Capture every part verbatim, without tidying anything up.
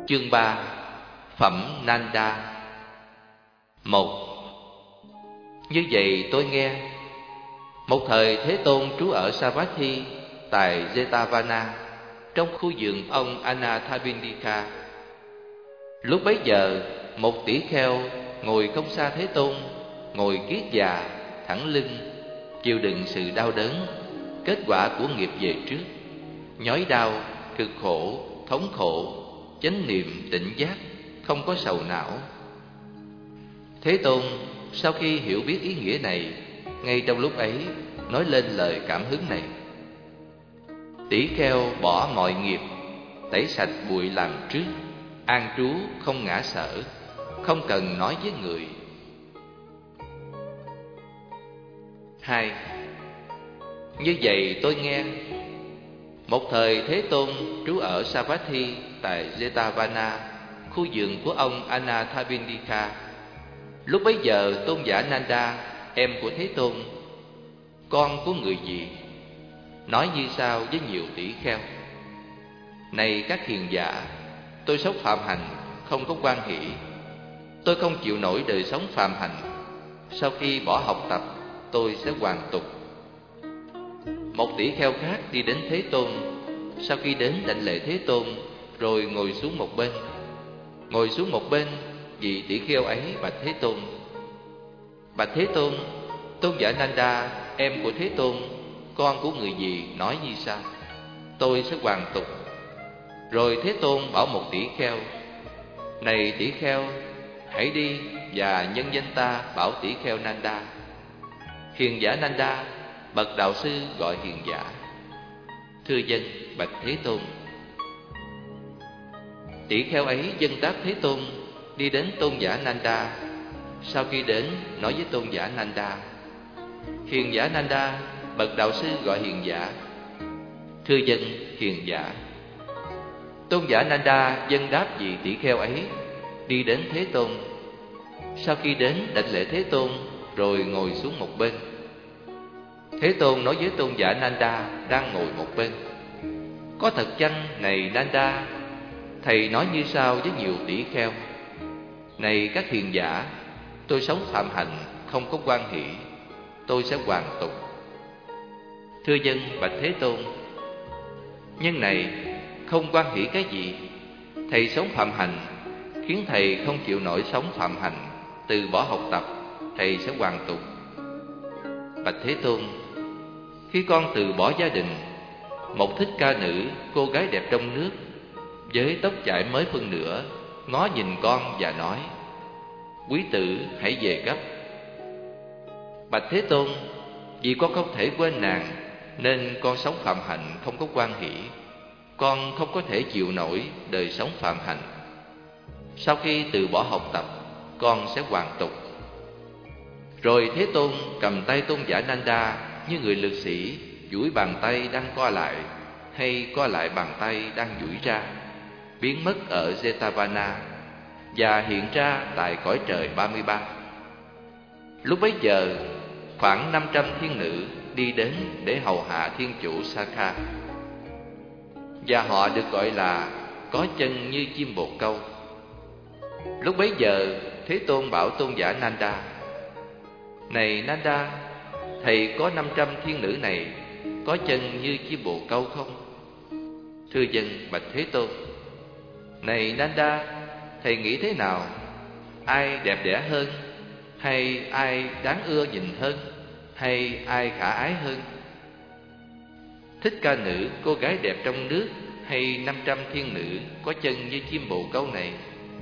Chương ba. Phẩm Nanda. Một. Như vậy tôi nghe, một thời Thế Tôn trú ở Savatthi tại Jetavana, trong khu vườn ông Anathapindika. Lúc bấy giờ, một tỷ kheo ngồi không xa Thế Tôn, ngồi kiết già, thẳng lưng, chịu đựng sự đau đớn, kết quả của nghiệp về trước, nhói đau, cực khổ, thống khổ, chánh niệm, tỉnh giác, không có sầu não. Thế Tôn sau khi hiểu biết ý nghĩa này, ngay trong lúc ấy nói lên lời cảm hứng này: tỷ kheo bỏ mọi nghiệp, tẩy sạch bụi làm trước, an trú không ngã sở, không cần nói với người. Hai. Như vậy tôi nghe, một thời Thế Tôn trú ở Savatthi tại Jetavana, khu vườn của ông Anathapindika. Lúc bấy giờ tôn giả Nanda, em của Thế Tôn, con của người gì, nói như sau với nhiều tỷ kheo: này các hiền giả, tôi sống phạm hành, không có quan hỷ. Tôi không chịu nổi đời sống phạm hành. Sau khi bỏ học tập, tôi sẽ hoàn tục. Một tỷ kheo khác đi đến Thế Tôn. Sau khi đến đảnh lễ Thế Tôn, rồi ngồi xuống một bên. Ngồi xuống một bên, vị tỷ kheo ấy bạch Thế Tôn: bạch Thế Tôn, tôn giả Nanda, em của Thế Tôn, con của người gì, nói như sau: tôi sẽ hoàn tục. Rồi Thế Tôn bảo một tỷ kheo: này tỷ kheo, hãy đi và nhân danh ta bảo tỷ kheo Nanda. Hiền giả Nanda, bậc đạo sư gọi hiền giả. Thưa dân, bạch Thế Tôn. Tỷ kheo ấy dâng đáp Thế Tôn, đi đến tôn giả Nanda. Sau khi đến, nói với tôn giả Nanda: hiền giả Nanda, bậc đạo sư gọi hiền giả. Thưa dân, hiền giả. Tôn giả Nanda dâng đáp vị tỷ kheo ấy, đi đến Thế Tôn. Sau khi đến đảnh lễ Thế Tôn, rồi ngồi xuống một bên. Thế Tôn nói với tôn giả Nanda đang ngồi một bên: có thật chăng này Nanda? Thầy nói như sau với nhiều tỷ kheo: này các hiền giả, tôi sống phạm hạnh, không có quan hỷ. Tôi sẽ hoàn tục. Thưa dân, bạch Thế Tôn. Nhân này không quan hỷ cái gì? Thầy sống phạm hành, khiến thầy không chịu nổi sống phạm hành, từ bỏ học tập, thầy sẽ hoàn tục. Bạch Thế Tôn. Khi con từ bỏ gia đình, một thích ca nữ, cô gái đẹp trong nước, với tóc chải mới phân nửa, ngó nhìn con và nói: quý tử hãy về gấp. Bạch Thế Tôn, vì con không thể quên nàng, nên con sống phạm hạnh, không có quan hỷ. Con không có thể chịu nổi đời sống phạm hạnh. Sau khi từ bỏ học tập, con sẽ hoàn tục. Rồi Thế Tôn cầm tay tôn giả Nanda như người lực sĩ duỗi bàn tay đang co lại, hay co lại bàn tay đang duỗi ra, biến mất ở Jetavana và hiện ra tại cõi trời ba mươi ba. Lúc bấy giờ, khoảng năm trăm thiên nữ đi đến để hầu hạ thiên chủ Sakha, và họ được gọi là có chân như chim bồ câu. Lúc bấy giờ, Thế Tôn bảo tôn giả Nanda: này Nanda, thầy có năm trăm thiên nữ này có chân như chim bồ câu không? Thưa dân, bạch Thế Tôn. Này Nanda, thầy nghĩ thế nào? Ai đẹp đẽ hơn? Hay ai đáng ưa nhìn hơn? Hay ai khả ái hơn? Thích ca nữ, cô gái đẹp trong nước, hay năm trăm thiên nữ có chân như chim bồ câu này?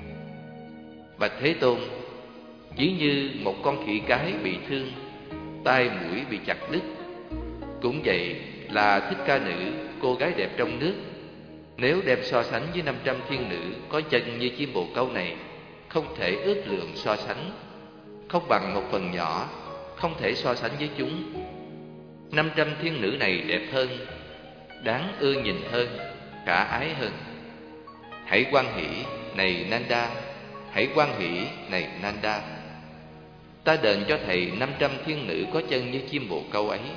Bạch Thế Tôn. Chỉ như một con khỉ cái bị thương, tai mũi bị chặt đứt, cũng vậy là thích ca nữ, cô gái đẹp trong nước, nếu đem so sánh với năm trăm thiên nữ có chân như chim bồ câu này, không thể ước lượng so sánh, không bằng một phần nhỏ, không thể so sánh với chúng. Năm trăm thiên nữ này đẹp hơn, đáng ưa nhìn hơn, khả ái hơn. Hãy hoan hỷ này Nanda, hãy hoan hỷ này Nanda. Ta đền cho thầy năm trăm thiên nữ có chân như chim bồ câu ấy.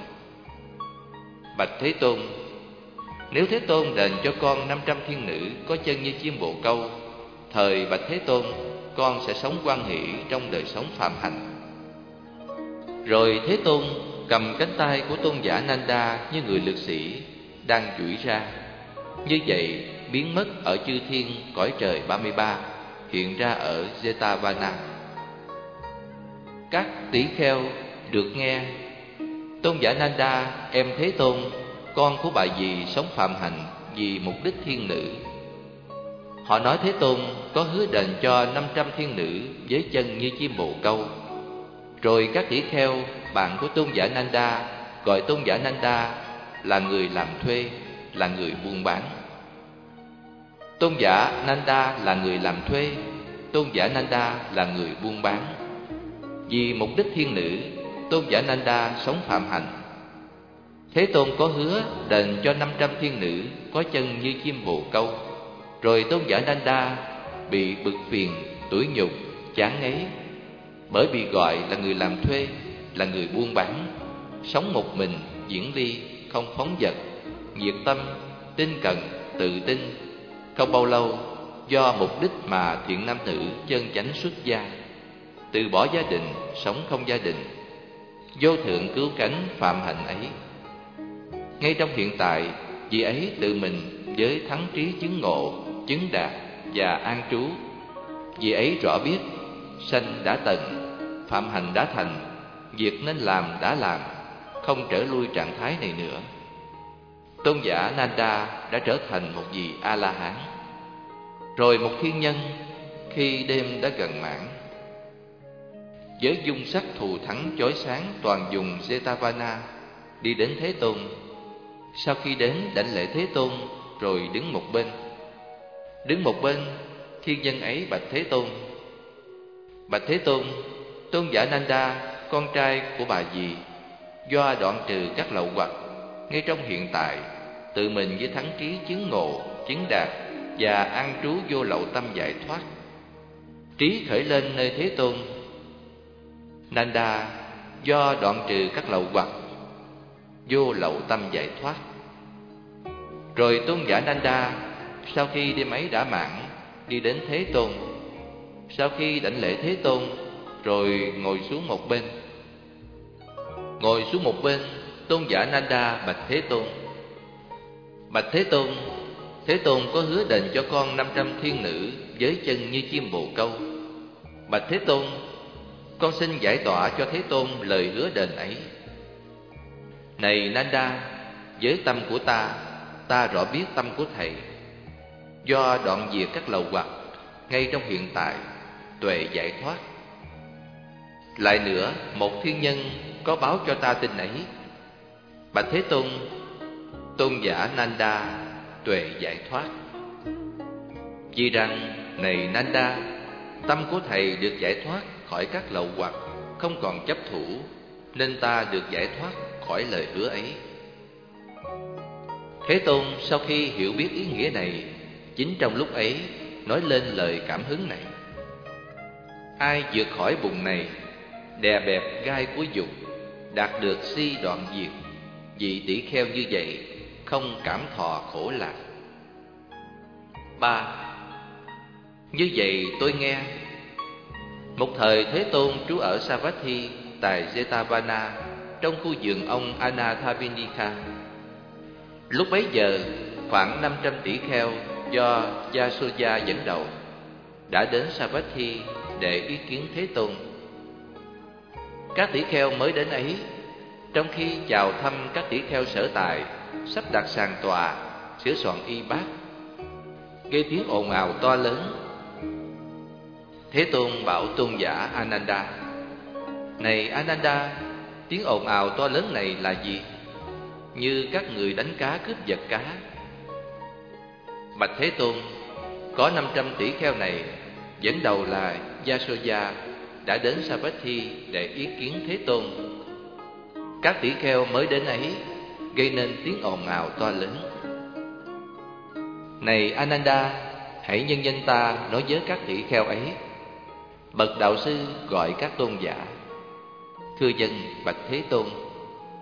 Bạch Thế Tôn. Nếu Thế Tôn đền cho con năm trăm thiên nữ có chân như chim bồ câu, thời bạch Thế Tôn, con sẽ sống hoan hỷ trong đời sống phàm hành. Rồi Thế Tôn cầm cánh tay của tôn giả Nanda như người lực sĩ đang duỗi ra. Như vậy biến mất ở chư thiên cõi trời ba mươi ba, hiện ra ở Jetavana. Các tỷ kheo được nghe: tôn giả Nanda, em Thế Tôn, con của bà dì sống phạm hạnh vì mục đích thiên nữ. Họ nói Thế Tôn có hứa đền cho năm trăm thiên nữ với chân như chim bồ câu. Rồi các tỷ kheo bạn của tôn giả Nanda gọi tôn giả Nanda là người làm thuê, là người buôn bán. Tôn giả Nanda là người làm thuê, tôn giả Nanda là người buôn bán. Vì mục đích thiên nữ, tôn giả Nanda sống phạm hạnh. Thế Tôn có hứa đền cho năm trăm thiên nữ có chân như chim bồ câu. Rồi tôn giả Nanda bị bực phiền, tủi nhục, chán ngấy, bởi bị gọi là người làm thuê, là người buôn bán, sống một mình, diễn ly, không phóng dật, nhiệt tâm, tinh cận, tự tin. Không bao lâu, do mục đích mà thiện nam tử chân chánh xuất gia, từ bỏ gia đình, sống không gia đình, vô thượng cứu cánh phạm hạnh ấy. Ngay trong hiện tại, vị ấy tự mình với thắng trí chứng ngộ, chứng đạt và an trú. Vị ấy rõ biết sanh đã tận, phạm hành đã thành, việc nên làm đã làm, không trở lui trạng thái này nữa. Tôn giả Nanda đã trở thành một vị A-la-hán. Rồi một thiên nhân, khi đêm đã gần mãn, với dung sắc thù thắng chói sáng toàn vùng Jetavana, đi đến Thế Tôn. Sau khi đến đảnh lễ Thế Tôn, rồi đứng một bên. Đứng một bên, thiên nhân ấy bạch Thế Tôn: bạch Thế Tôn, tôn giả Nanda, con trai của bà dì, do đoạn trừ các lậu hoặc, ngay trong hiện tại, tự mình với thắng trí chứng ngộ, chứng đạt và an trú vô lậu tâm giải thoát. Trí khởi lên nơi Thế Tôn. Nanda do đoạn trừ các lậu hoặc, vô lậu tâm giải thoát. Rồi tôn giả Nanda sau khi đêm ấy đã mãn, đi đến Thế Tôn. Sau khi đảnh lễ Thế Tôn, rồi ngồi xuống một bên. Ngồi xuống một bên, tôn giả Nanda bạch Thế Tôn: bạch Thế Tôn, Thế Tôn có hứa đền cho con năm trăm thiên nữ với chân như chim bồ câu. Bạch Thế Tôn, con xin giải tỏa cho Thế Tôn lời hứa đền ấy. Này Nanda, với tâm của ta, ta rõ biết tâm của thầy. Do đoạn diệt các lậu hoặc, ngay trong hiện tại, tuệ giải thoát. Lại nữa, một thiên nhân có báo cho ta tin ấy. Bạch Thế Tôn, tôn giả Nanda tuệ giải thoát. Vì rằng, này Nanda, tâm của thầy được giải thoát khỏi các lậu hoặc, không còn chấp thủ, nên ta được giải thoát khỏi lời hứa ấy. Thế Tôn sau khi hiểu biết ý nghĩa này, chính trong lúc ấy nói lên lời cảm hứng này: ai vượt khỏi bùn này, đè bẹp gai của dục, đạt được si đoạn diệt, vị tỷ kheo như vậy không cảm thọ khổ lạc. Ba. Như vậy tôi nghe. Một thời Thế Tôn trú ở Savatthi tại Jetavana, trong khu vườn ông Anathavinika. Lúc bấy giờ, khoảng năm trăm tỷ kheo do Yasoda dẫn đầu đã đến Savatthi để ý kiến Thế Tôn. Các tỷ kheo mới đến ấy, trong khi chào thăm các tỷ kheo sở tại, sắp đặt sàn tọa, sửa soạn y bát, gây tiếng ồn ào to lớn. Thế Tôn bảo tôn giả Ananda: này Ananda, tiếng ồn ào to lớn này là gì? Như các người đánh cá cướp giật cá. Bạch Thế Tôn, có năm trăm tỷ kheo này, dẫn đầu là Yasoda, đã đến Savatthi để ý kiến Thế Tôn. Các tỷ kheo mới đến ấy gây nên tiếng ồn ào to lớn. Này Ananda, hãy nhân danh ta nói với các tỷ kheo ấy. Bậc đạo sư gọi các tôn giả: thưa dân bạch Thế Tôn.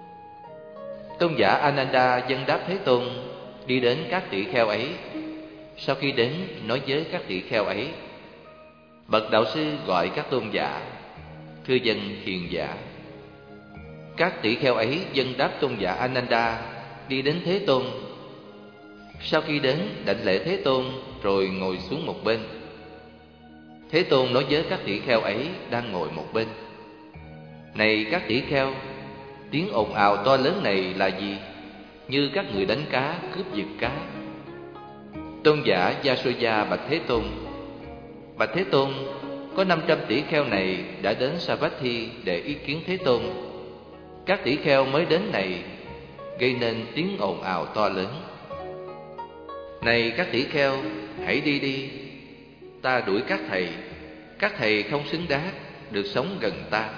Tôn giả Ananda dâng đáp Thế Tôn, đi đến các tỷ kheo ấy. Sau khi đến nói với các tỷ kheo ấy, bậc đạo sư gọi các tôn giả: Thưa dân hiền giả. Các tỷ kheo ấy dâng đáp tôn giả Ananda, đi đến Thế Tôn. Sau khi đến đảnh lễ Thế Tôn rồi ngồi xuống một bên. Thế Tôn nói với các tỷ kheo ấy đang ngồi một bên: Này các tỷ kheo, tiếng ồn ào to lớn này là gì? Như các người đánh cá, cướp giật cá. Tôn giả Yasoda bạch Thế Tôn: Bạch Thế Tôn, có năm trăm tỷ kheo này đã đến Savatthi để ý kiến Thế Tôn. Các tỷ kheo mới đến này gây nên tiếng ồn ào to lớn. Này các tỷ kheo, hãy đi đi. Ta đuổi các thầy. Các thầy không xứng đáng được sống gần ta.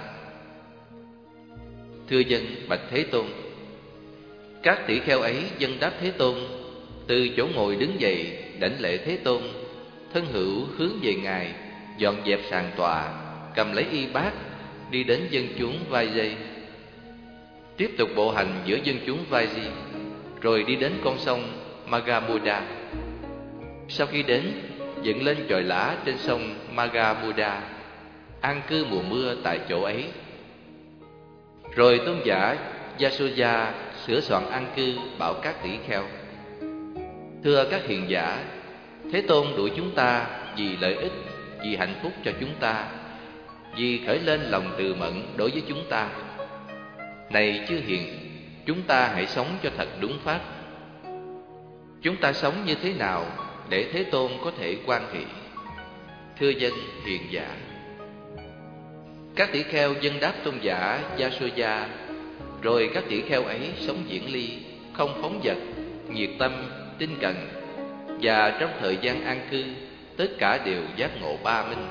Thưa dân bạch Thế Tôn. Các tỷ kheo ấy dâng đáp Thế Tôn, từ chỗ ngồi đứng dậy đảnh lễ Thế Tôn, thân hữu hướng về Ngài, dọn dẹp sàn tọa, cầm lấy y bát, đi đến dân chúng Vaiji. Tiếp tục bộ hành giữa dân chúng Vaiji, rồi đi đến con sông Magamuda. Sau khi đến, dựng lên chòi lã trên sông Magamuda, an cư mùa mưa tại chỗ ấy. Rồi tôn giả Yasoda sửa soạn an cư, bảo các tỷ kheo: Thưa các hiền giả, Thế Tôn đuổi chúng ta vì lợi ích, vì hạnh phúc cho chúng ta, vì khởi lên lòng từ mẫn đối với chúng ta. Này chư hiền, chúng ta hãy sống cho thật đúng pháp. Chúng ta sống như thế nào để Thế Tôn có thể hoan hỷ? Thưa dân hiền giả. Các tỷ kheo dâng đáp tôn giả Yasoda, rồi các tỷ kheo ấy sống diễn ly, không phóng dật, nhiệt tâm, tinh cần, và trong thời gian an cư, tất cả đều giác ngộ ba minh.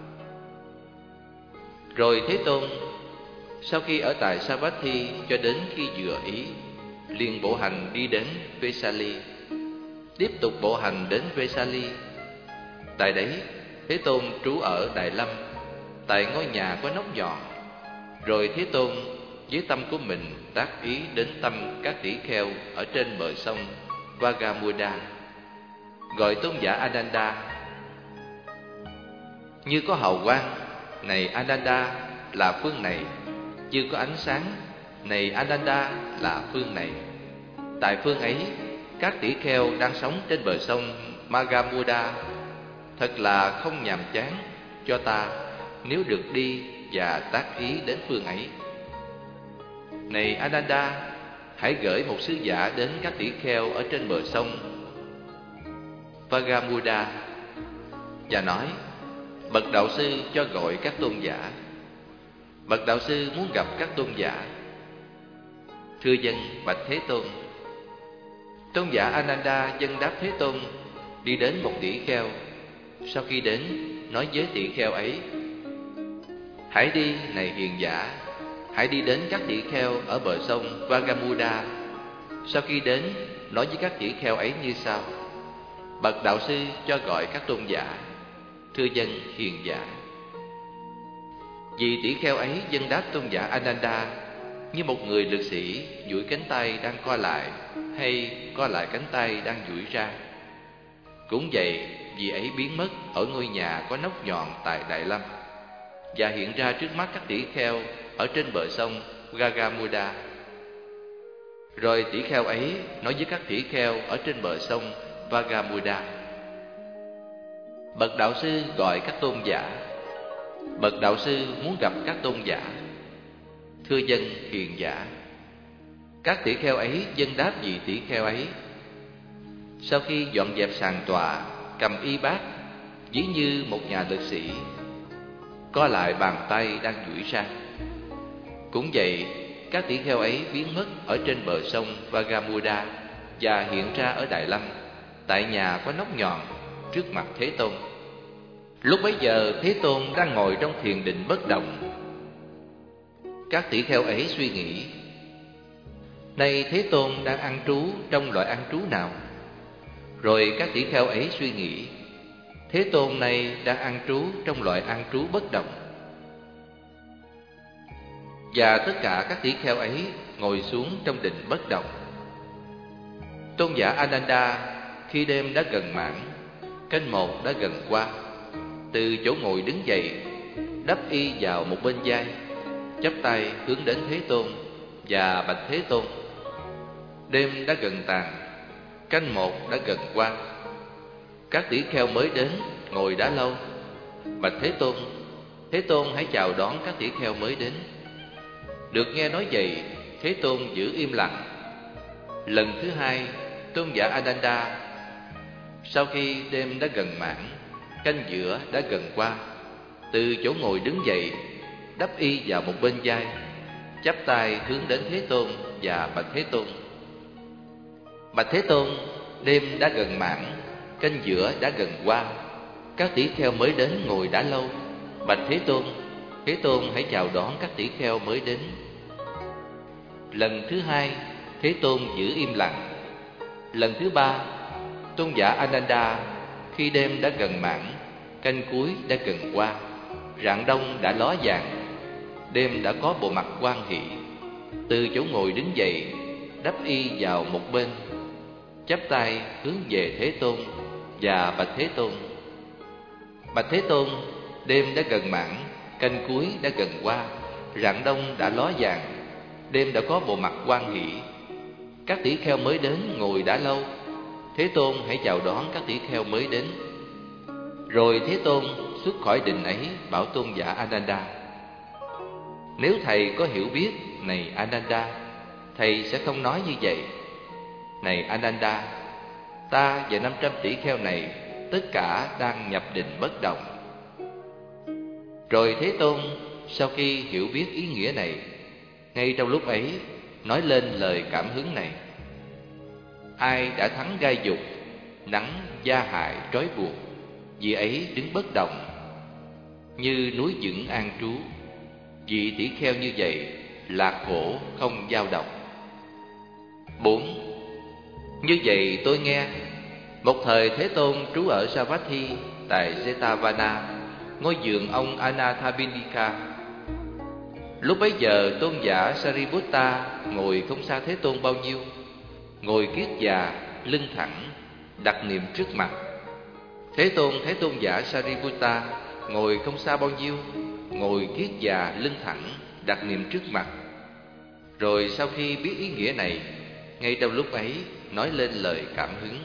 Rồi Thế Tôn, sau khi ở tại Savatthi cho đến khi vừa ý, liền bộ hành đi đến Vesali, tiếp tục bộ hành đến Vesali. Tại đấy, Thế Tôn trú ở Đại Lâm, tại ngôi nhà có nóc nhọn. Rồi Thế Tôn với tâm của mình tác ý đến tâm các tỷ kheo ở trên bờ sông Vagamuda, gọi tôn giả Ananda: Như có hào quang, này Ananda, là phương này. Như có ánh sáng, này Ananda, là phương này. Tại phương ấy, các tỷ kheo đang sống trên bờ sông Magamuda. Thật là không nhàm chán cho ta nếu được đi và tác ý đến phương ấy. Này Ananda, hãy gửi một sứ giả đến các tỷ kheo ở trên bờ sông Vagamuda và nói: Bậc đạo sư cho gọi các tôn giả. Bậc đạo sư muốn gặp các tôn giả. Thưa dân bạch Thế Tôn. Tôn giả Ananda dâng đáp Thế Tôn, đi đến một tỷ kheo. Sau khi đến, nói với tỷ kheo ấy: Hãy đi, này hiền giả. Hãy đi đến các tỷ kheo ở bờ sông Vagamuda. Sau khi đến, nói với các tỷ kheo ấy như sau: Bậc đạo sư cho gọi các tôn giả. Thưa dân hiền giả. Vì tỷ kheo ấy dâng đáp tôn giả Ananda như một người lực sĩ duỗi cánh tay đang co lại, hay co lại cánh tay đang duỗi ra. Cũng vậy, vị ấy biến mất ở ngôi nhà có nóc nhọn tại Đại Lâm, và hiện ra trước mắt các tỷ kheo ở trên bờ sông Vagamuda. Rồi tỷ kheo ấy nói với các tỷ kheo ở trên bờ sông Vagamuda: Bậc đạo sư gọi các tôn giả. Bậc đạo sư muốn gặp các tôn giả. Thưa dân hiền giả. Các tỷ kheo ấy dâng đáp vị tỷ kheo ấy. Sau khi dọn dẹp sàn tọa, cầm y bát, ví như một nhà lực sĩ, co lại bàn tay đang duỗi ra. Cũng vậy, các tỷ kheo ấy biến mất ở trên bờ sông Vagamuda và hiện ra ở Đại Lâm, tại nhà có nóc nhọn, trước mặt Thế Tôn. Lúc bấy giờ Thế Tôn đang ngồi trong thiền định bất động. Các tỷ kheo ấy suy nghĩ: Nay Thế Tôn đang an trú trong loại an trú nào? Rồi các tỷ kheo ấy suy nghĩ: Thế Tôn này đang an trú trong loại an trú bất động. Và tất cả các tỷ kheo ấy ngồi xuống trong định bất động. Tôn giả Ananda khi đêm đã gần mãn, canh một đã gần qua. Từ chỗ ngồi đứng dậy, đắp y vào một bên vai, chắp tay hướng đến Thế Tôn và bạch Thế Tôn: Đêm đã gần tàn, canh một đã gần qua. Các tỷ kheo mới đến, ngồi đã lâu. Bạch Thế Tôn, Thế Tôn hãy chào đón các tỷ kheo mới đến. Được nghe nói vậy, Thế Tôn giữ im lặng. Lần thứ hai, tôn giả Ananda, sau khi đêm đã gần mãn, canh giữa đã gần qua, từ chỗ ngồi đứng dậy, đắp y vào một bên vai, chắp tay hướng đến Thế Tôn và bạch Thế Tôn: Bạch Thế Tôn, đêm đã gần mãn, canh giữa đã gần qua. Các tỷ kheo mới đến, ngồi đã lâu. Bạch Thế Tôn, Thế Tôn hãy chào đón các tỷ kheo mới đến. Lần thứ hai, Thế Tôn giữ im lặng. Lần thứ ba, tôn giả Ananda, khi đêm đã gần mãn, canh cuối đã gần qua, rạng đông đã ló dạng, đêm đã có bộ mặt hoan hỷ, từ chỗ ngồi đứng dậy, đắp y vào một bên, chắp tay hướng về Thế Tôn và bạch Thế Tôn: Bạch Thế Tôn, đêm đã gần mãn, canh cuối đã gần qua, rạng đông đã ló dạng, đêm đã có bộ mặt hoan hỷ. Các tỷ kheo mới đến, ngồi đã lâu. Thế Tôn hãy chào đón các tỷ kheo mới đến. Rồi Thế Tôn xuất khỏi đình ấy, bảo tôn giả Ananda: Nếu thầy có hiểu biết, này Ananda, thầy sẽ không nói như vậy. Này Ananda, ta và năm trăm tỷ kheo này tất cả đang nhập định bất động. Rồi Thế Tôn sau khi hiểu biết ý nghĩa này, ngay trong lúc ấy nói lên lời cảm hứng này: Ai đã thắng gai dục, nắng gia hại trói buộc, vì ấy đứng bất động, như núi vững an trú. Vị tỷ kheo như vậy là khổ không dao động. Bốn. Như vậy tôi nghe, một thời Thế Tôn trú ở Savatthi tại Jetavana, ngôi vườn ông Anathapindika. Lúc bấy giờ tôn giả Sariputta ngồi không xa Thế Tôn bao nhiêu, ngồi kiết già, lưng thẳng, đặt niệm trước mặt. Thế Tôn thấy tôn giả Sariputta ngồi không xa bao nhiêu, ngồi kiết già, lưng thẳng, đặt niệm trước mặt. Rồi sau khi biết ý nghĩa này, ngay trong lúc ấy nói lên lời cảm hứng: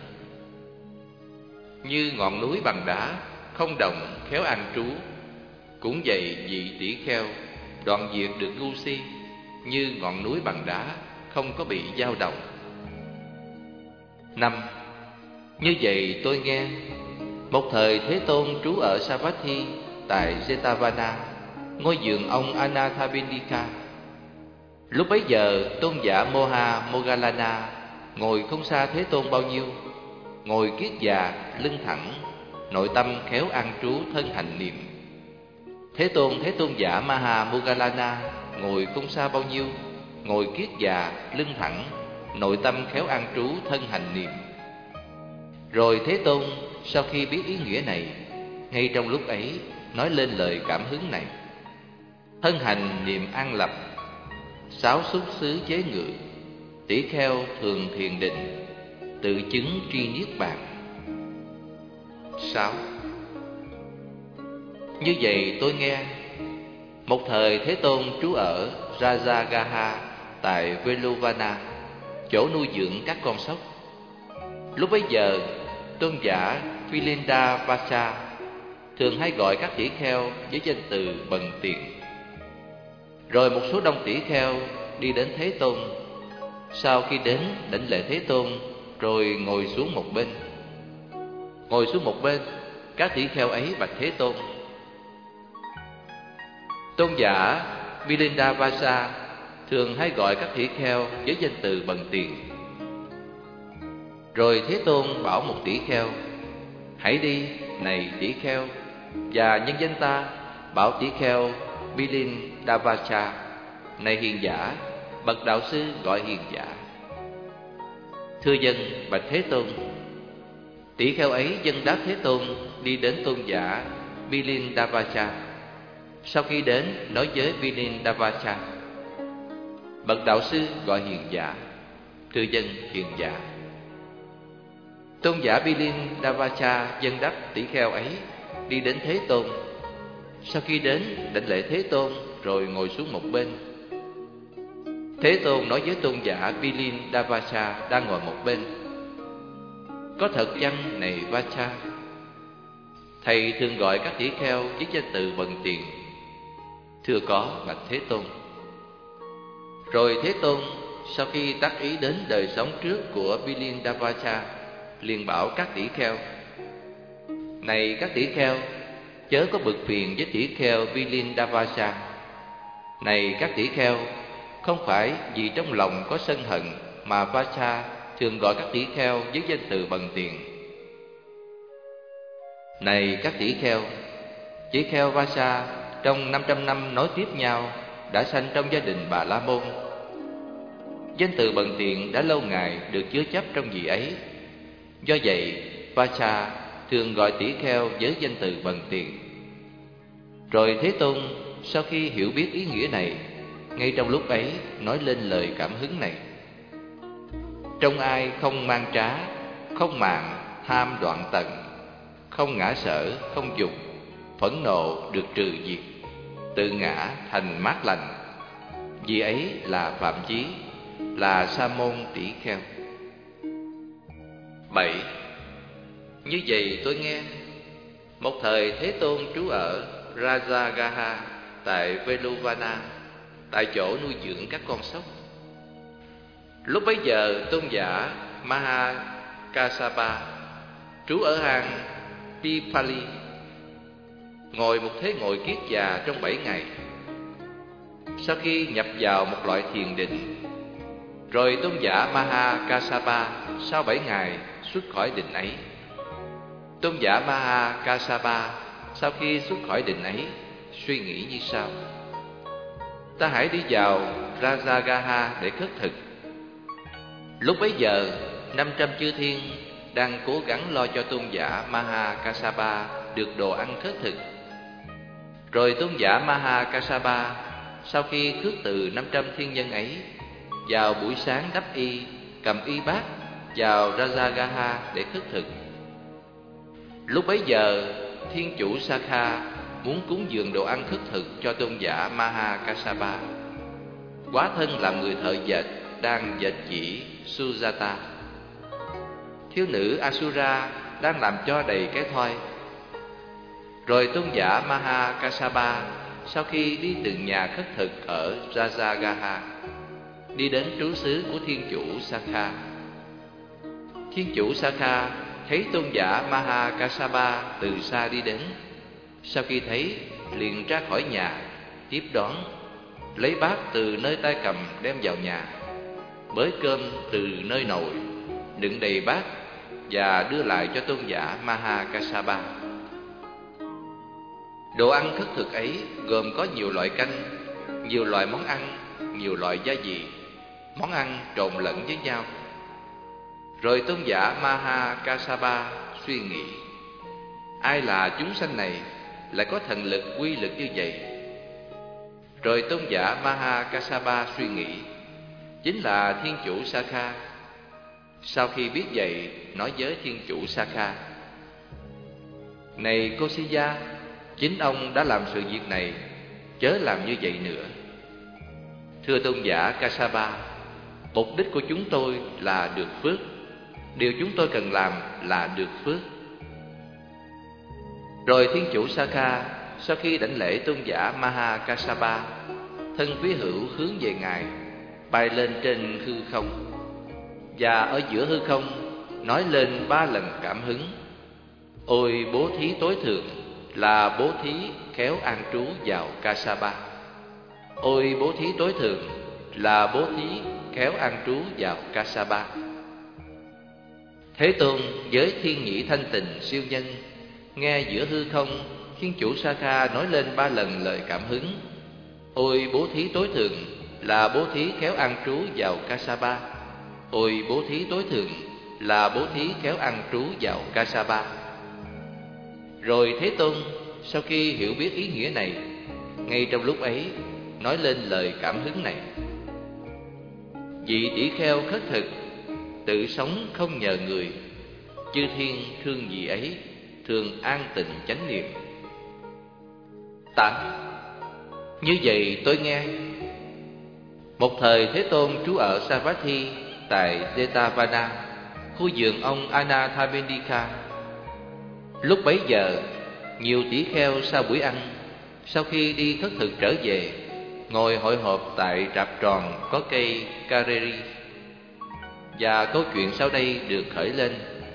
Như ngọn núi bằng đá, không động khéo an trú, cũng vậy vị tỷ kheo đoạn diệt được ngu si, như ngọn núi bằng đá, không có bị dao động. Năm. Như vậy tôi nghe, một thời Thế Tôn trú ở Savatthi tại Jetavana, ngôi vườn ông Anathapindika. Lúc bấy giờ tôn giả Moha Moggallana ngồi không xa Thế Tôn bao nhiêu, ngồi kiết già, lưng thẳng, nội tâm khéo an trú, thân hành niệm. Thế Tôn thấy tôn giả Maha Moggallana ngồi không xa bao nhiêu, ngồi kiết già, lưng thẳng, nội tâm khéo an trú, thân hành niệm. Rồi Thế Tôn sau khi biết ý nghĩa này, ngay trong lúc ấy nói lên lời cảm hứng này: Thân hành niệm an lập, sáu xúc xứ chế ngự, tỷ kheo thường thiền định, tự chứng tri niết bàn. Sáu. Như vậy tôi nghe, một thời Thế Tôn trú ở Rajagaha tại Veluvana, chỗ nuôi dưỡng các con sóc. Lúc bấy giờ tôn giả Philindavasa thường hay gọi các tỷ kheo với danh từ bần tiện. Rồi một số đông tỷ kheo đi đến Thế Tôn. Sau khi đến đảnh lễ Thế Tôn, rồi ngồi xuống một bên. Ngồi xuống một bên, các tỷ kheo ấy bạch Thế Tôn: Tôn giả Philindavasa thường hay gọi các tỷ kheo với danh từ bần tiện. Rồi Thế Tôn bảo một tỷ kheo: Hãy đi, này tỷ kheo, và nhân danh ta bảo tỷ kheo Philindavasa: Này hiền giả, bậc đạo sư gọi hiền giả. Thưa dân, bạch Thế Tôn. Tỷ kheo ấy dân đáp Thế Tôn, đi đến tôn giả Philindavasa. Sau khi đến, nói với Philindavasa: Bậc đạo sư gọi hiền giả. Thưa dân, hiền giả. Tôn giả Bilindavacha dân đắc tỷ kheo ấy đi đến Thế Tôn. Sau khi đến, đảnh lễ Thế Tôn rồi ngồi xuống một bên. Thế Tôn nói với tôn giả Bilindavacha đang ngồi một bên: có thật chăng này Vacha? Thầy thường gọi các tỷ kheo với danh từ bần tiền. Thưa có, bạch Thế Tôn. Rồi Thế Tôn sau khi tác ý đến đời sống trước của Bilindavacha, liền bảo các tỷ kheo: này các tỷ kheo, chớ có bực phiền với tỷ kheo Bilindavacha. Này các tỷ kheo, không phải vì trong lòng có sân hận mà Vacha thường gọi các tỷ kheo với danh từ bần tiền. Này các tỷ kheo, tỷ kheo Vacha trong năm trăm năm nối tiếp nhau đã sanh trong gia đình Bà La Môn. Danh từ bần tiền đã lâu ngày được chứa chấp trong vị ấy. Do vậy, Vacha thường gọi tỷ kheo với danh từ bần tiền. Rồi Thế Tôn sau khi hiểu biết ý nghĩa này, ngay trong lúc ấy nói lên lời cảm hứng này: trong ai không mang trá, không màng, tham đoạn tận, không ngã sở, không dục, phẫn nộ được trừ diệt, tự ngã thành mát lành, vì ấy là Phạm Chí, là Sa môn tỷ kheo. Bảy. Như vậy tôi nghe, một thời Thế Tôn trú ở Rajagaha tại Veluvana, tại chỗ nuôi dưỡng các con sóc. Lúc bấy giờ tôn giả Mahakassapa trú ở hang Pipali, ngồi một thế ngồi kiết già trong bảy ngày. Sau khi nhập vào một loại thiền định, rồi tôn giả Mahakassapa sau bảy ngày xuất khỏi định ấy. Tôn giả Mahakassapa sau khi xuất khỏi định ấy suy nghĩ như sau: ta hãy đi vào Rajagaha để khất thực. Lúc bấy giờ, năm trăm chư thiên đang cố gắng lo cho tôn giả Mahakassapa được đồ ăn khất thực. Rồi tôn giả Mahakassapa sau khi khước từ năm trăm thiên nhân ấy, vào buổi sáng đắp y, cầm y bát vào Rajagaha để khất thực. Lúc bấy giờ, thiên chủ Sakha muốn cúng dường đồ ăn khất thực cho tôn giả Mahakassapa. Quá thân làm người thợ dệt đang dệt chỉ Sujata. Thiếu nữ Asura đang làm cho đầy cái thoi. Rồi tôn giả Mahakassapa sau khi đi từng nhà khất thực ở Rajagaha, đi đến trú xứ của thiên chủ Sakha. Thiên chủ Sakha thấy tôn giả Mahakassapa từ xa đi đến. Sau khi thấy, liền ra khỏi nhà, tiếp đón, lấy bát từ nơi tay cầm đem vào nhà, bới cơm từ nơi nồi, đựng đầy bát và đưa lại cho tôn giả Mahakassapa. Đồ ăn khất thực ấy gồm có nhiều loại canh, nhiều loại món ăn, nhiều loại gia vị, món ăn trộn lẫn với nhau. Rồi tôn giả Mahakassapa suy nghĩ: ai là chúng sanh này lại có thần lực quy lực như vậy? Rồi tôn giả Mahakassapa suy nghĩ: chính là thiên chủ Sakha. Sau khi biết vậy, nói với thiên chủ Sakha: này Kosiya, chính ông đã làm sự việc này, chớ làm như vậy nữa. Thưa tôn giả Kassapa, mục đích của chúng tôi là được phước. Điều chúng tôi cần làm là được phước. Rồi thiên chủ Sakha sau khi đảnh lễ tôn giả Mahakassapa, thân quý hữu hướng về ngài, bay lên trên hư không, và ở giữa hư không nói lên ba lần cảm hứng: ôi bố thí tối thượng là bố thí khéo an trú vào Kassapa. Ôi bố thí tối thượng là bố thí khéo an trú vào Kassapa. Thế Tôn với thiên nhĩ thanh tịnh siêu nhân nghe giữa hư không thiên chủ Sakha nói lên ba lần lời cảm hứng: ôi bố thí tối thượng là bố thí khéo an trú vào Kassapa. Ôi bố thí tối thượng là bố thí khéo an trú vào Kassapa. Rồi Thế Tôn sau khi hiểu biết ý nghĩa này, ngay trong lúc ấy nói lên lời cảm hứng này: vị tỷ kheo khất thực, tự sống không nhờ người, chư thiên thương vị ấy, thường an tịnh chánh niệm. Tám. Như vậy tôi nghe. Một thời Thế Tôn trú ở Savatthi tại Jetavana, khu vườn ông Anathapindika. Lúc bấy giờ, nhiều tỷ kheo sau buổi ăn, sau khi đi khất thực trở về, ngồi hội họp tại rạp tròn có cây Kareri. Và câu chuyện sau đây được khởi lên.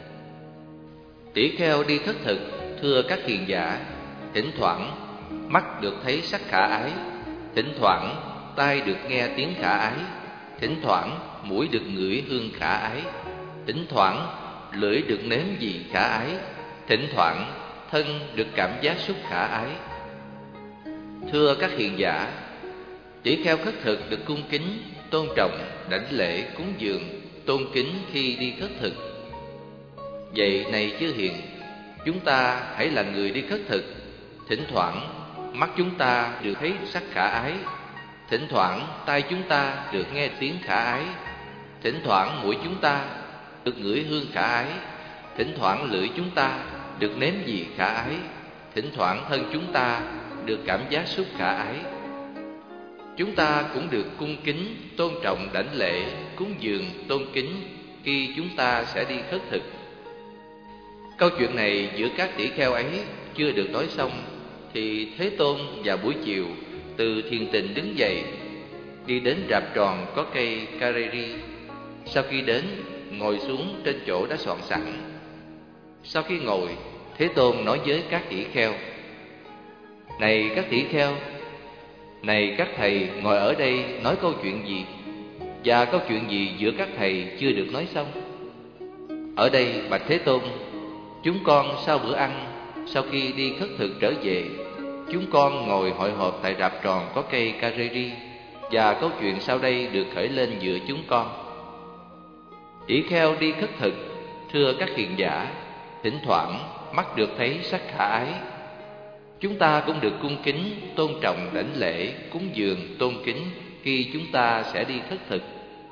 Tỷ kheo đi khất thực, thưa các hiền giả, thỉnh thoảng mắt được thấy sắc khả ái, thỉnh thoảng tai được nghe tiếng khả ái, thỉnh thoảng mũi được ngửi hương khả ái, thỉnh thoảng lưỡi được nếm vị khả ái, thỉnh thoảng thân được cảm giác xúc khả ái. Thưa các hiền giả, tỷ kheo khất thực được cung kính, tôn trọng, đảnh lễ, cúng dường, tôn kính khi đi khất thực. Vậy này chư hiền, chúng ta hãy là người đi khất thực. Thỉnh thoảng mắt chúng ta được thấy sắc khả ái, thỉnh thoảng tai chúng ta được nghe tiếng khả ái, thỉnh thoảng mũi chúng ta được ngửi hương khả ái, thỉnh thoảng lưỡi chúng ta được nếm vị khả ái, thỉnh thoảng thân chúng ta được cảm giác xúc khả ái. Chúng ta cũng được cung kính, tôn trọng, đảnh lễ, cúng dường, tôn kính khi chúng ta sẽ đi khất thực. Câu chuyện này giữa các tỷ kheo ấy chưa được nói xong, thì Thế Tôn vào buổi chiều từ thiền tịnh đứng dậy, đi đến rạp tròn có cây Kareri. Sau khi đến, ngồi xuống trên chỗ đã soạn sẵn. Sau khi ngồi, Thế Tôn nói với các tỷ kheo: Này các tỷ kheo, này các thầy ngồi ở đây nói câu chuyện gì? Và câu chuyện gì giữa các thầy chưa được nói xong? Ở đây bạch Thế Tôn, chúng con sau bữa ăn, sau khi đi khất thực trở về, chúng con ngồi hội họp tại rạp tròn có cây Kareri, và câu chuyện sau đây được khởi lên giữa chúng con. Tỷ kheo đi khất thực, thưa các hiền giả, thỉnh thoảng mắt được thấy sắc khả ái. Chúng ta cũng được cung kính, tôn trọng, đảnh lễ, cúng dường, tôn kính khi chúng ta sẽ đi khất thực.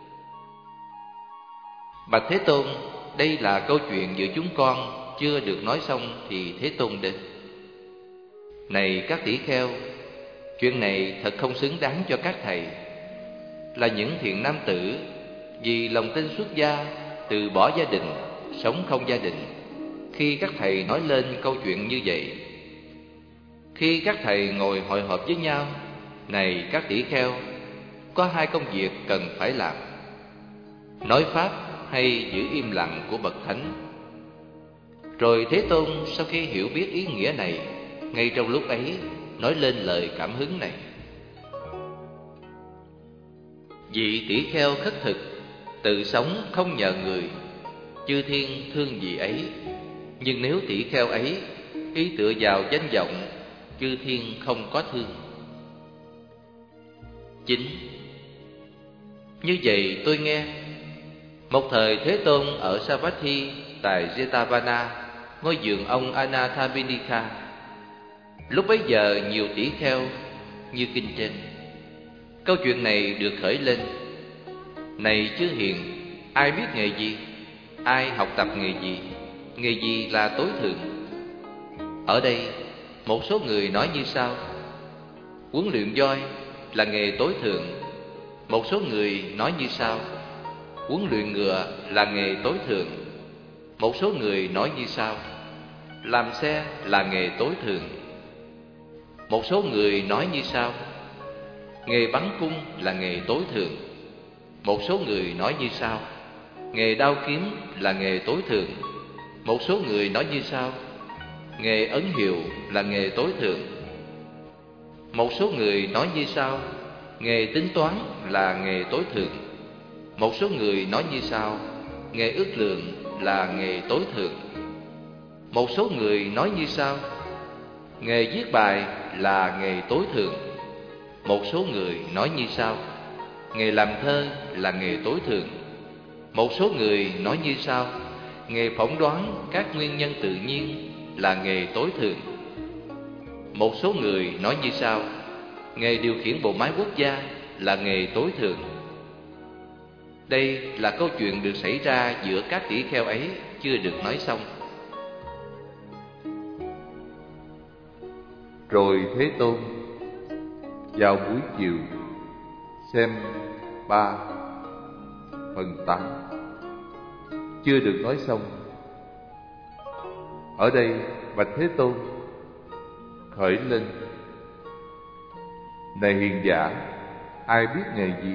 Bạch Thế Tôn, đây là câu chuyện giữa chúng con chưa được nói xong thì Thế Tôn đến. Này các tỷ kheo, chuyện này thật không xứng đáng cho các thầy. Là những thiện nam tử vì lòng tin xuất gia, từ bỏ gia đình, sống không gia đình, khi các thầy nói lên câu chuyện như vậy. Khi các thầy ngồi hội họp với nhau, này các tỷ kheo, có hai công việc cần phải làm: nói pháp hay giữ im lặng của bậc thánh. Rồi Thế Tôn sau khi hiểu biết ý nghĩa này, ngay trong lúc ấy nói lên lời cảm hứng này: Vị tỷ kheo khất thực, tự sống không nhờ người, chư thiên thương vị ấy. Nhưng nếu tỷ kheo ấy ý tựa vào danh vọng, chư thiên không có thương. Chín. Như vậy tôi nghe. Một thời Thế Tôn ở Savatthi tại Jetavana, ngôi vườn ông Anathapindika. Lúc bấy giờ nhiều tỷ kheo như kinh trên. Câu chuyện này được khởi lên: Này chư hiền, ai biết nghề gì? Ai học tập nghề gì? Nghề gì là tối thượng? Ở đây, một số người nói như sau: Huấn luyện voi là nghề tối thượng. Một số người nói như sau: Huấn luyện ngựa là nghề tối thượng. Một số người nói như sau: Làm xe là nghề tối thượng. Một số người nói như sau: Nghề bắn cung là nghề tối thượng. Một số người nói như sau: Nghề đao kiếm là nghề tối thượng. Một số người nói như sau: Nghề ấn hiệu là nghề tối thượng. Một số người nói như sau: Nghề tính toán là nghề tối thượng. Một số người nói như sau: Nghề ước lượng là nghề tối thượng. Một số người nói như sau: Nghề viết bài là nghề tối thượng. Một số người nói như sau: Nghề làm thơ là nghề tối thượng. Một số người nói như sau: Nghề phỏng đoán các nguyên nhân tự nhiên là nghề tối thượng. Một số người nói như sau: Nghề điều khiển bộ máy quốc gia là nghề tối thượng. Đây là câu chuyện được xảy ra giữa các tỷ kheo ấy chưa được nói xong. Rồi Thế Tôn vào buổi chiều xem ba phần tám chưa được nói xong. Ở đây bạch Thế Tôn khởi lên: Này hiền giả, ai biết nghề gì?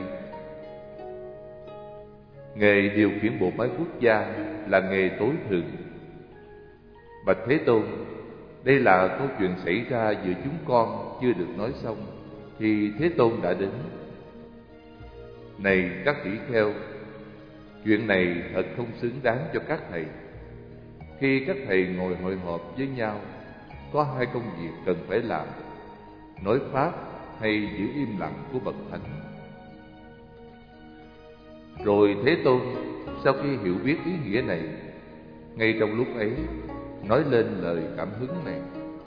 Nghề điều khiển bộ máy quốc gia là nghề tối thượng. Bạch Thế Tôn, đây là câu chuyện xảy ra giữa chúng con chưa được nói xong thì Thế Tôn đã đến. Này các tỷ kheo, chuyện này thật không xứng đáng cho các thầy. Khi các thầy ngồi hội họp với nhau, có hai công việc cần phải làm: nói pháp hay giữ im lặng của bậc thánh. Rồi Thế Tôn sau khi hiểu biết ý nghĩa này, ngay trong lúc ấy nói lên lời cảm hứng này: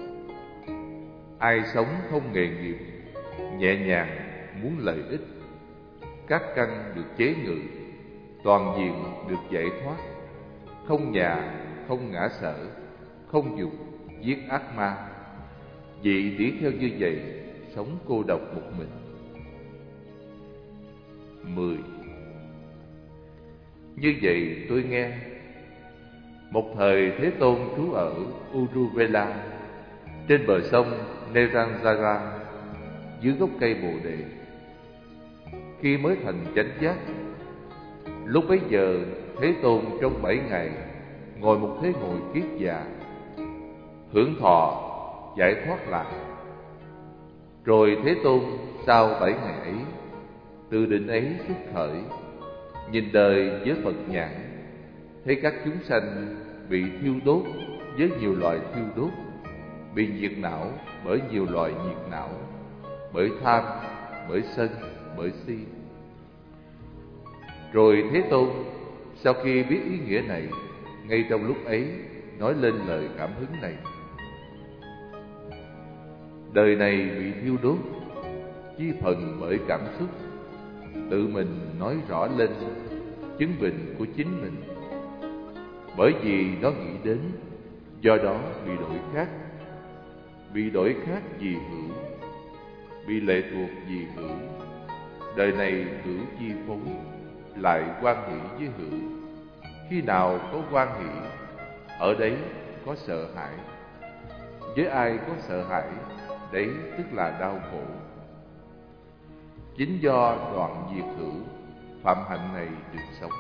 Ai sống không nghề nghiệp, nhẹ nhàng muốn lợi ích, các căn được chế ngự, toàn diện được giải thoát, không nhà, không ngã sở, không dục, giết ác ma, vị tỷ kheo như vậy sống cô độc một mình. Mười. Như vậy tôi nghe, một thời Thế Tôn trú ở Uruvela, trên bờ sông Neranjara, dưới gốc cây Bồ Đề. Khi mới thành chánh giác, lúc bấy giờ Thế Tôn trong bảy ngày ngồi một thế ngồi kiết già, hưởng thọ giải thoát lạc. Rồi Thế Tôn sau bảy ngày ấy, từ định ấy xuất khởi, nhìn đời với Phật nhãn, thấy các chúng sanh bị thiêu đốt với nhiều loài thiêu đốt, bị nhiệt não bởi nhiều loài nhiệt não, bởi tham, bởi sân, bởi si. Rồi Thế Tôn sau khi biết ý nghĩa này, ngay trong lúc ấy nói lên lời cảm hứng này: Đời này bị thiêu đốt, chi phần bởi cảm xúc, tự mình nói rõ lên chứng bệnh của chính mình. Bởi vì nó nghĩ đến, do đó bị đổi khác, bị đổi khác vì hữu, bị lệ thuộc vì hữu. Đời này hữu chi phối, lại quan hỷ với hữu. Khi nào có quan hỷ, ở đấy có sợ hãi. Với ai có sợ hãi, đấy tức là đau khổ. Chính do đoạn diệt hữu, phạm hạnh này được sống.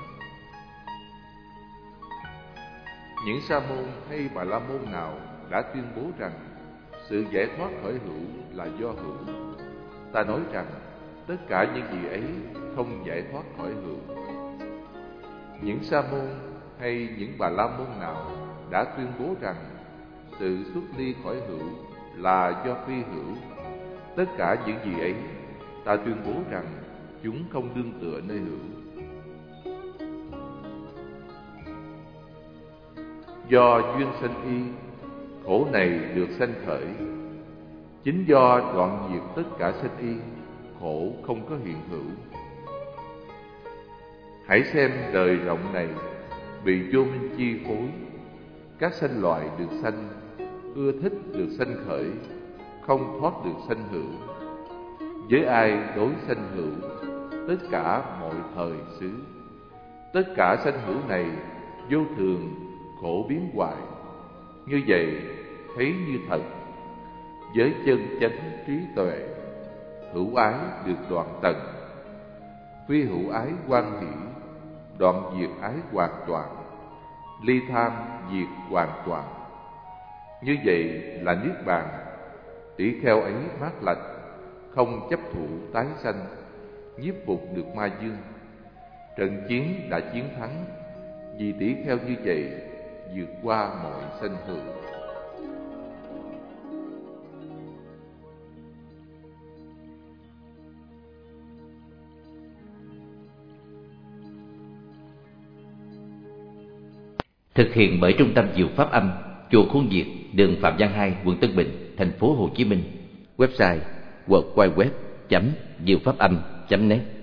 Những sa môn hay bà la môn nào đã tuyên bố rằng sự giải thoát khỏi hữu là do hữu, ta nói rằng tất cả những gì ấy không giải thoát khỏi hữu. Những sa môn hay những bà la môn nào đã tuyên bố rằng sự xuất ly khỏi hữu là do phi hữu, tất cả những gì ấy ta tuyên bố rằng chúng không đương tựa nơi hữu. Do duyên sanh y, khổ này được sanh khởi. Chính do đoạn diệt tất cả sanh y, khổ không có hiện hữu. Hãy xem đời rộng này bị vô minh chi phối, các sanh loại được sanh, ưa thích được sanh khởi, không thoát được sanh hữu. Với ai đối sanh hữu, tất cả mọi thời xứ. Tất cả sanh hữu này vô thường, khổ biến hoại. Như vậy thấy như thật. Với chân chánh trí tuệ, hữu ái được đoạn tận, phi hữu ái quan hỷ, đoạn diệt ái hoàn toàn, ly tham diệt hoàn toàn. Như vậy là niết bàn. Tỷ kheo ấy mát lạnh, không chấp thụ tái sanh, nhiếp phục được ma dương. Trận chiến đã chiến thắng, vì tỷ kheo như vậy vượt qua mọi sanh hữu. Thực hiện bởi Trung tâm Diệu Pháp Âm, chùa Khuôn Việt, đường Phạm Văn Hai, quận Tân Bình, thành phố Hồ Chí Minh. Website w w w chấm diệu pháp âm chấm net.